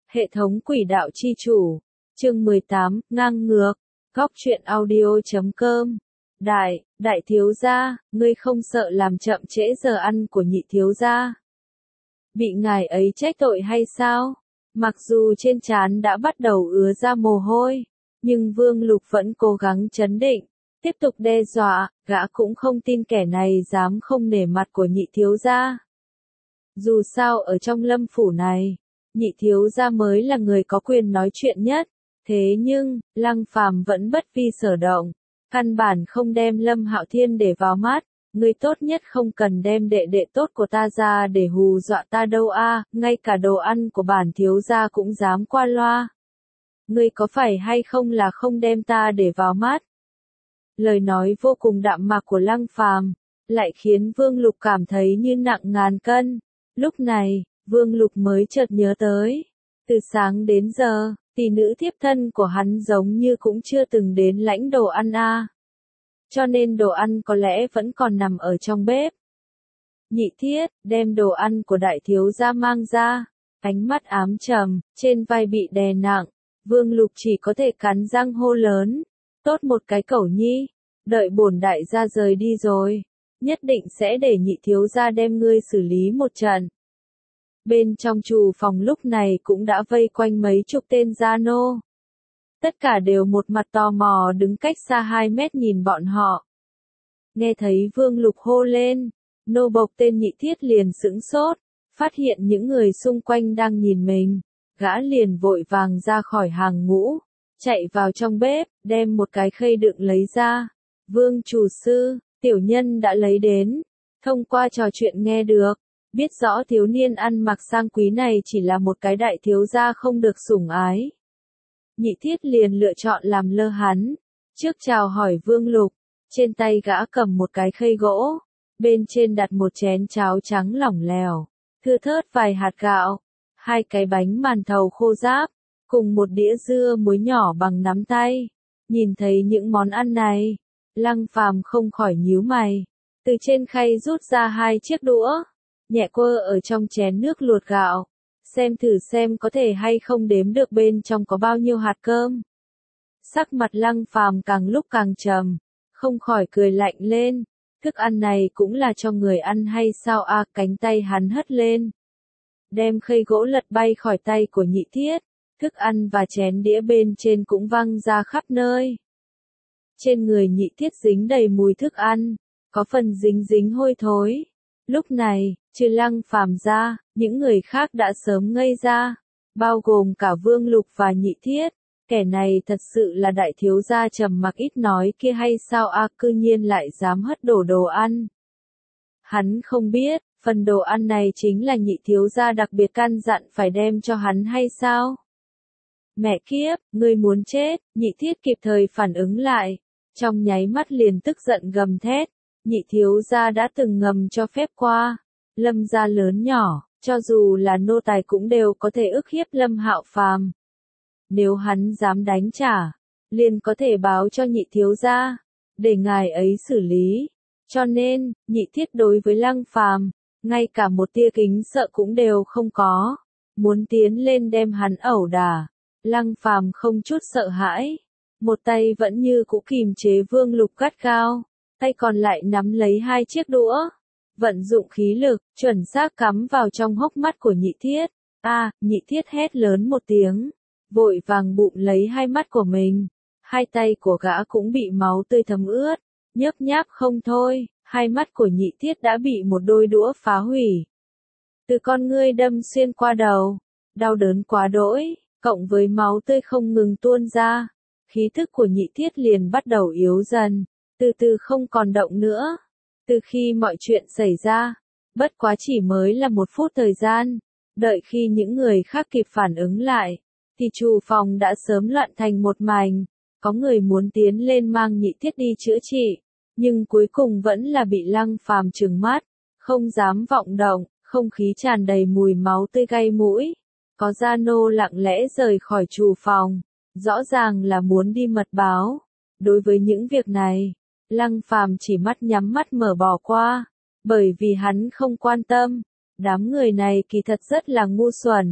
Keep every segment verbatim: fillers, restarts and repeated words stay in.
Hệ thống quỷ đạo chi chủ. Chương mười tám, ngang ngược. Góc truyện audio chấm com. Đại, đại thiếu gia, ngươi không sợ làm chậm trễ giờ ăn của nhị thiếu gia? Bị ngài ấy trách tội hay sao? Mặc dù trên trán đã bắt đầu ứa ra mồ hôi, nhưng Vương Lục vẫn cố gắng trấn định, tiếp tục đe dọa, gã cũng không tin kẻ này dám không nể mặt của nhị thiếu gia. Dù sao ở trong Lâm phủ này, nhị thiếu gia mới là người có quyền nói chuyện nhất, thế nhưng, Lăng Phàm vẫn bất vi sở động, căn bản không đem Lâm Hạo Thiên để vào mắt, ngươi tốt nhất không cần đem đệ đệ tốt của ta ra để hù dọa ta đâu a, ngay cả đồ ăn của bản thiếu gia cũng dám qua loa. Ngươi có phải hay không là không đem ta để vào mắt? Lời nói vô cùng đạm mạc của Lăng Phàm lại khiến Vương Lục cảm thấy như nặng ngàn cân. Lúc này, Vương Lục mới chợt nhớ tới, từ sáng đến giờ, tỷ nữ thiếp thân của hắn giống như cũng chưa từng đến lãnh đồ ăn a. Cho nên đồ ăn có lẽ vẫn còn nằm ở trong bếp. Nhị Thiết, đem đồ ăn của đại thiếu gia mang ra. Ánh mắt ám trầm, trên vai bị đè nặng, Vương Lục chỉ có thể cắn răng hô lớn. Tốt một cái cẩu nhi, đợi bổn đại gia rời đi rồi, nhất định sẽ để nhị thiếu gia đem ngươi xử lý một trận. Bên trong trù phòng lúc này cũng đã vây quanh mấy chục tên gia nô. Tất cả đều một mặt tò mò đứng cách xa hai mét nhìn bọn họ. Nghe thấy Vương Lục hô lên, nô bộc tên Nhị Thiết liền sững sốt, phát hiện những người xung quanh đang nhìn mình, gã liền vội vàng ra khỏi hàng ngũ, chạy vào trong bếp, đem một cái khay đựng lấy ra. Vương chủ sư, tiểu nhân đã lấy đến, thông qua trò chuyện nghe được, biết rõ thiếu niên ăn mặc sang quý này chỉ là một cái đại thiếu gia không được sủng ái. Nhị Thiết liền lựa chọn làm lơ hắn, trước chào hỏi Vương Lục, trên tay gã cầm một cái khay gỗ, bên trên đặt một chén cháo trắng lỏng lẻo, thưa thớt vài hạt gạo, hai cái bánh màn thầu khô ráp, cùng một đĩa dưa muối nhỏ bằng nắm tay. Nhìn thấy những món ăn này, Lăng Phàm không khỏi nhíu mày, từ trên khay rút ra hai chiếc đũa, nhẹ quơ ở trong chén nước luộc gạo, xem thử xem có thể hay không đếm được bên trong có bao nhiêu hạt cơm. Sắc mặt Lăng Phàm càng lúc càng trầm, không khỏi cười lạnh lên, thức ăn này cũng là cho người ăn hay sao a? À, cánh tay hắn hất lên, đem khay gỗ lật bay khỏi tay của Nhị Thiết, thức ăn và chén đĩa bên trên cũng văng ra khắp nơi. Trên người Nhị Thiết dính đầy mùi thức ăn, có phần dính dính hôi thối. Lúc này, trừ Lăng Phàm ra, những người khác đã sớm ngây ra, bao gồm cả Vương Lục và Nhị Thiết. Kẻ này thật sự là đại thiếu gia trầm mặc ít nói kia hay sao a, à, cư nhiên lại dám hất đổ đồ ăn. Hắn không biết, phần đồ ăn này chính là nhị thiếu gia đặc biệt căn dặn phải đem cho hắn hay sao? Mẹ kiếp, ngươi muốn chết, Nhị Thiết kịp thời phản ứng lại, trong nháy mắt liền tức giận gầm thét, nhị thiếu gia đã từng ngầm cho phép qua, Lâm gia lớn nhỏ, cho dù là nô tài cũng đều có thể ức hiếp Lâm Hạo Phàm. Nếu hắn dám đánh trả, liền có thể báo cho nhị thiếu gia, để ngài ấy xử lý. Cho nên, Nhị Thiết đối với Lăng Phàm, ngay cả một tia kính sợ cũng đều không có, muốn tiến lên đem hắn ẩu đả. Lăng Phàm không chút sợ hãi, một tay vẫn như cũ kìm chế Vương Lục gắt gao, tay còn lại nắm lấy hai chiếc đũa, vận dụng khí lực, chuẩn xác cắm vào trong hốc mắt của Nhị Thiết. A, à, Nhị Thiết hét lớn một tiếng, vội vàng bụng lấy hai mắt của mình, hai tay của gã cũng bị máu tươi thấm ướt, nhấp nháp không thôi, hai mắt của Nhị Thiết đã bị một đôi đũa phá hủy. Từ con ngươi đâm xuyên qua đầu, đau đớn quá đỗi, cộng với máu tươi không ngừng tuôn ra, khí thức của Nhị Thiết liền bắt đầu yếu dần, từ từ không còn động nữa. Từ khi mọi chuyện xảy ra, bất quá chỉ mới là một phút thời gian, đợi khi những người khác kịp phản ứng lại, thì trù phòng đã sớm loạn thành một mảnh, có người muốn tiến lên mang Nhị Thiết đi chữa trị, nhưng cuối cùng vẫn là bị Lăng Phàm trừng mắt, không dám vọng động, không khí tràn đầy mùi máu tươi gây mũi. Có gia nô lặng lẽ rời khỏi trù phòng, rõ ràng là muốn đi mật báo. Đối với những việc này, Lăng Phàm chỉ mắt nhắm mắt mở bỏ qua, bởi vì hắn không quan tâm. Đám người này kỳ thật rất là ngu xuẩn,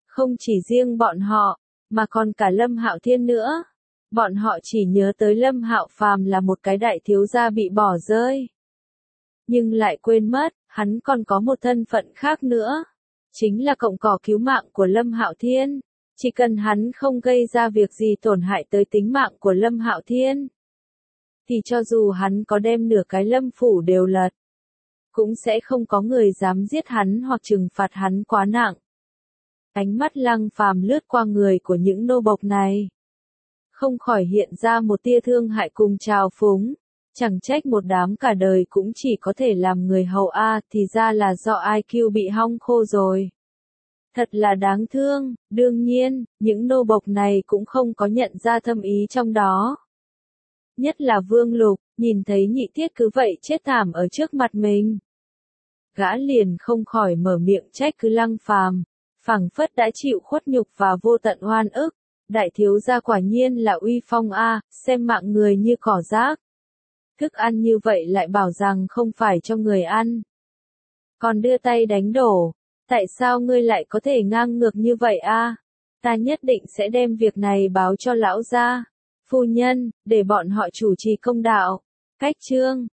Không chỉ riêng bọn họ, mà còn cả Lâm Hạo Thiên nữa. Bọn họ chỉ nhớ tới Lâm Hạo Phàm là một cái đại thiếu gia bị bỏ rơi. Nhưng lại quên mất, hắn còn có một thân phận khác nữa. Chính là cọng cỏ cứu mạng của Lâm Hạo Thiên. Chỉ cần hắn không gây ra việc gì tổn hại tới tính mạng của Lâm Hạo Thiên, thì cho dù hắn có đem nửa cái Lâm phủ đều lật, cũng sẽ không có người dám giết hắn hoặc trừng phạt hắn quá nặng. Ánh mắt Lăng Phàm lướt qua người của những nô bộc này, không khỏi hiện ra một tia thương hại cùng trào phúng. Chẳng trách một đám cả đời cũng chỉ có thể làm người hầu a, thì ra là do i kiu bị hong khô rồi. Thật là đáng thương. Đương nhiên, những nô bộc này cũng không có nhận ra thâm ý trong đó. Nhất là Vương Lục, nhìn thấy Nhị Tiết cứ vậy chết thảm ở trước mặt mình, gã liền không khỏi mở miệng trách cứ Lăng Phàm, phảng phất đã chịu khuất nhục và vô tận oan ức. Đại thiếu gia quả nhiên là uy phong a, xem mạng người như cỏ rác. Thức ăn như vậy lại bảo rằng không phải cho người ăn, còn đưa tay đánh đổ. Tại sao ngươi lại có thể ngang ngược như vậy a? Ta nhất định sẽ đem việc này báo cho lão gia. Phu nhân, để bọn họ chủ trì công đạo. Cách chương